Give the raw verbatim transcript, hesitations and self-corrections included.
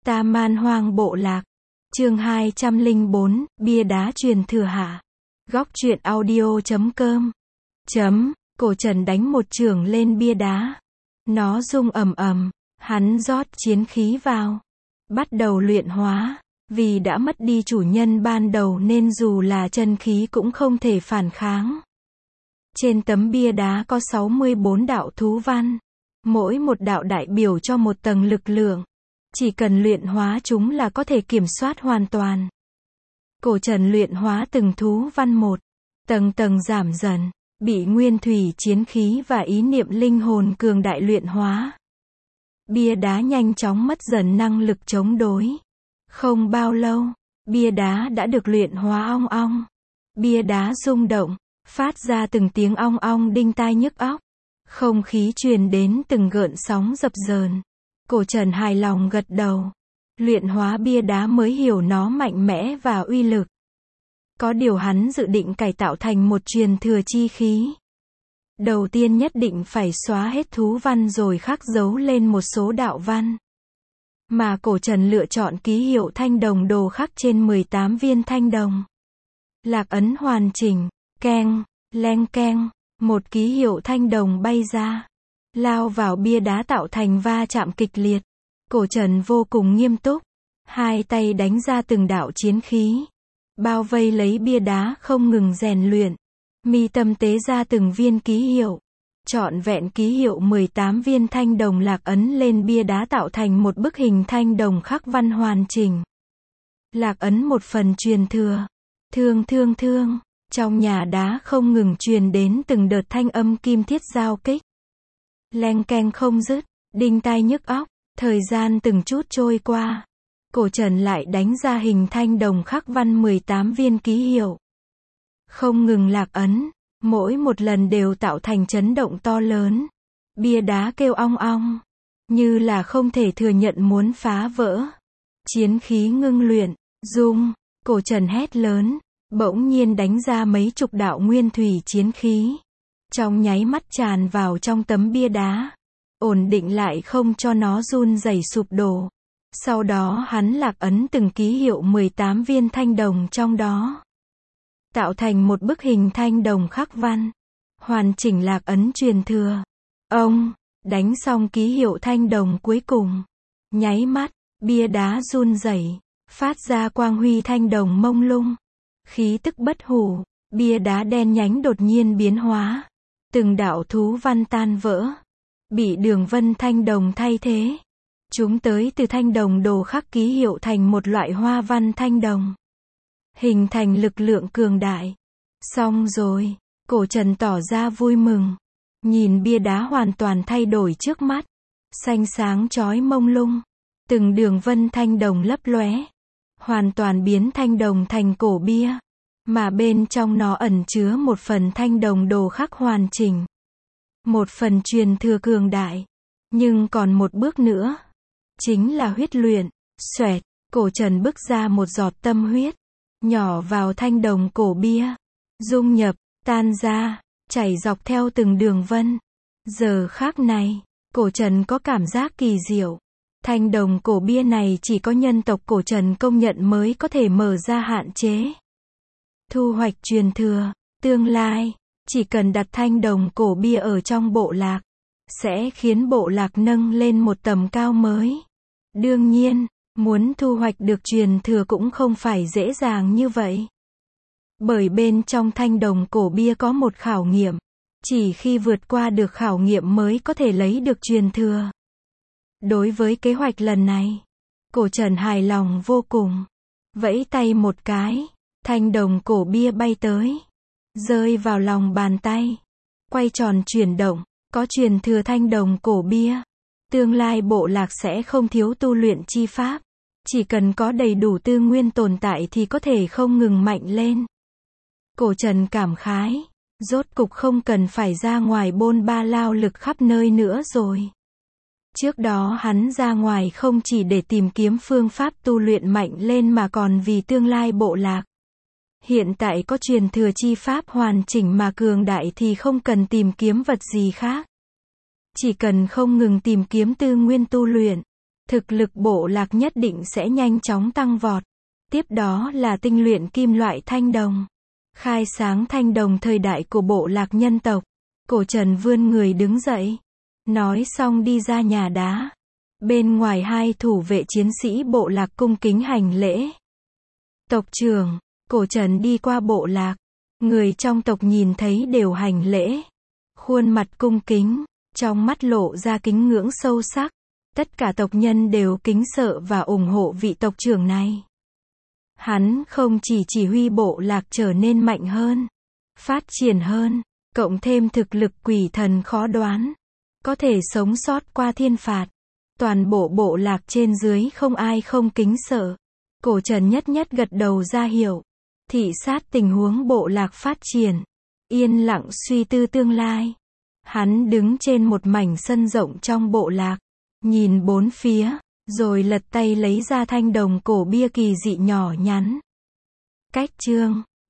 Ta Man Hoang Bộ Lạc. Chương hai trăm lẻ bốn, bia đá truyền thừa hạ. Góc truyện audio chấm com. Chấm, cổ Trần đánh một chưởng lên bia đá. Nó rung ầm ầm, hắn rót chiến khí vào. Bắt đầu luyện hóa. Vì đã mất đi chủ nhân ban đầu nên dù là chân khí cũng không thể phản kháng. Trên tấm bia đá có sáu mươi bốn đạo thú văn. Mỗi một đạo đại biểu cho một tầng lực lượng. Chỉ cần luyện hóa chúng là có thể kiểm soát hoàn toàn. Cổ Trần luyện hóa từng thú văn một, tầng tầng giảm dần, bị nguyên thủy chiến khí và ý niệm linh hồn cường đại luyện hóa. Bia đá nhanh chóng mất dần năng lực chống đối. Không bao lâu, bia đá đã được luyện hóa ong ong. Bia đá rung động, phát ra từng tiếng ong ong đinh tai nhức óc. Không khí truyền đến từng gợn sóng dập dờn. Cổ Trần hài lòng gật đầu. Luyện hóa bia đá mới hiểu nó mạnh mẽ và uy lực. Có điều hắn dự định cải tạo thành một truyền thừa chi khí. Đầu tiên nhất định phải xóa hết thú văn rồi khắc dấu lên một số đạo văn. Mà Cổ Trần lựa chọn ký hiệu thanh đồng đồ khắc trên mười tám viên thanh đồng. Lạc ấn hoàn chỉnh, keng, leng keng, một ký hiệu thanh đồng bay ra. Lao vào bia đá tạo thành va chạm kịch liệt. Cổ Trần vô cùng nghiêm túc. Hai tay đánh ra từng đạo chiến khí. Bao vây lấy bia đá không ngừng rèn luyện. Mi tâm tế ra từng viên ký hiệu. Trọn vẹn ký hiệu mười tám viên thanh đồng lạc ấn lên bia đá tạo thành một bức hình thanh đồng khắc văn hoàn chỉnh. Lạc ấn một phần truyền thừa. Thương thương thương. Trong nhà đá không ngừng truyền đến từng đợt thanh âm kim thiết giao kích. Leng keng không dứt, đinh tai nhức óc, thời gian từng chút trôi qua. Cổ Trần lại đánh ra hình thanh đồng khắc văn mười tám viên ký hiệu. Không ngừng lạc ấn, mỗi một lần đều tạo thành chấn động to lớn. Bia đá kêu ong ong, như là không thể thừa nhận muốn phá vỡ. Chiến khí ngưng luyện, rung, Cổ Trần hét lớn, bỗng nhiên đánh ra mấy chục đạo nguyên thủy chiến khí. Trong nháy mắt tràn vào trong tấm bia đá. Ổn định lại không cho nó run rẩy sụp đổ. Sau đó hắn lạc ấn từng ký hiệu mười tám viên thanh đồng trong đó. Tạo thành một bức hình thanh đồng khắc văn. Hoàn chỉnh lạc ấn truyền thừa. Ông, đánh xong ký hiệu thanh đồng cuối cùng. Nháy mắt, bia đá run rẩy, phát ra quang huy thanh đồng mông lung. Khí tức bất hủ, bia đá đen nhánh đột nhiên biến hóa. Từng đạo thú văn tan vỡ. Bị đường vân thanh đồng thay thế. Chúng tới từ thanh đồng đồ khắc ký hiệu thành một loại hoa văn thanh đồng. Hình thành lực lượng cường đại. Xong rồi, Cổ Trần tỏ ra vui mừng. Nhìn bia đá hoàn toàn thay đổi trước mắt. Xanh sáng chói mông lung. Từng đường vân thanh đồng lấp lóe. Hoàn toàn biến thanh đồng thành cổ bia. Mà bên trong nó ẩn chứa một phần thanh đồng đồ khắc hoàn chỉnh. Một phần truyền thừa cường đại. Nhưng còn một bước nữa. Chính là huyết luyện. Xoẹt, Cổ Trần bức ra một giọt tâm huyết. Nhỏ vào thanh đồng cổ bia. Dung nhập, tan ra, chảy dọc theo từng đường vân. Giờ khắc này, Cổ Trần có cảm giác kỳ diệu. Thanh đồng cổ bia này chỉ có nhân tộc Cổ Trần công nhận mới có thể mở ra hạn chế. Thu hoạch truyền thừa, tương lai, chỉ cần đặt thanh đồng cổ bia ở trong bộ lạc, sẽ khiến bộ lạc nâng lên một tầm cao mới. Đương nhiên, muốn thu hoạch được truyền thừa cũng không phải dễ dàng như vậy. Bởi bên trong thanh đồng cổ bia có một khảo nghiệm. Chỉ khi vượt qua được khảo nghiệm mới có thể lấy được truyền thừa. Đối với kế hoạch lần này, Cổ Trần hài lòng vô cùng. Vẫy tay một cái. Thanh đồng cổ bia bay tới. Rơi vào lòng bàn tay. Quay tròn chuyển động. Có truyền thừa thanh đồng cổ bia. Tương lai bộ lạc sẽ không thiếu tu luyện chi pháp. Chỉ cần có đầy đủ tư nguyên tồn tại thì có thể không ngừng mạnh lên. Cổ Trần cảm khái. Rốt cục không cần phải ra ngoài bôn ba lao lực khắp nơi nữa rồi. Trước đó hắn ra ngoài không chỉ để tìm kiếm phương pháp tu luyện mạnh lên mà còn vì tương lai bộ lạc. Hiện tại có truyền thừa chi pháp hoàn chỉnh mà cường đại thì không cần tìm kiếm vật gì khác. Chỉ cần không ngừng tìm kiếm tư nguyên tu luyện. thực lực bộ lạc nhất định sẽ nhanh chóng tăng vọt. Tiếp đó là tinh luyện kim loại thanh đồng. Khai sáng thanh đồng thời đại của bộ lạc nhân tộc. Cổ Trần vươn người đứng dậy. Nói xong đi ra nhà đá. Bên ngoài hai thủ vệ chiến sĩ bộ lạc cung kính hành lễ. Tộc trưởng, Cổ Trần đi qua bộ lạc. Người trong tộc nhìn thấy đều hành lễ. Khuôn mặt cung kính, trong mắt lộ ra kính ngưỡng sâu sắc. Tất cả tộc nhân đều kính sợ và ủng hộ vị tộc trưởng này. Hắn không chỉ chỉ huy bộ lạc trở nên mạnh hơn, phát triển hơn, cộng thêm thực lực quỷ thần khó đoán, có thể sống sót qua thiên phạt. Toàn bộ bộ lạc trên dưới không ai không kính sợ. Cổ Trần nhất nhất gật đầu ra hiệu. Thị sát tình huống bộ lạc phát triển. Yên lặng suy tư tương lai. Hắn đứng trên một mảnh sân rộng trong bộ lạc. Nhìn bốn phía. Rồi lật tay lấy ra thanh đồng cổ bia kỳ dị nhỏ nhắn. Cách chương